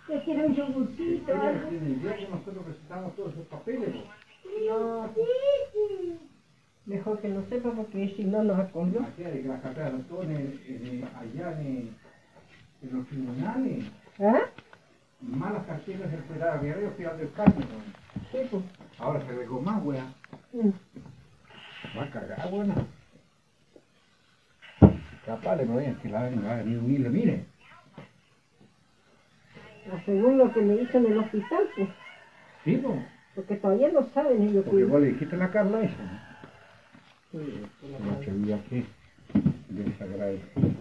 Le quiero un yogurcito. En el día que nosotros presentamos todos esos papeles, No, mejor que no sepa porque si no nos acordó. aquí hay las carteras de todos allá en los tribunales, ¿Ah? malas carteras del Federal Guerrero Ciudad del Carmen. Sí, pues. Ahora se regó más, weá. Va a cagar, buena. Capaz le voy a que la mire. Según lo que me hizo en el hospital, pues. Sí, pues. Porque todavía no saben ellos. Porque vos le dijiste a la Carla eso. Sí, La que vive aquí, desagradable.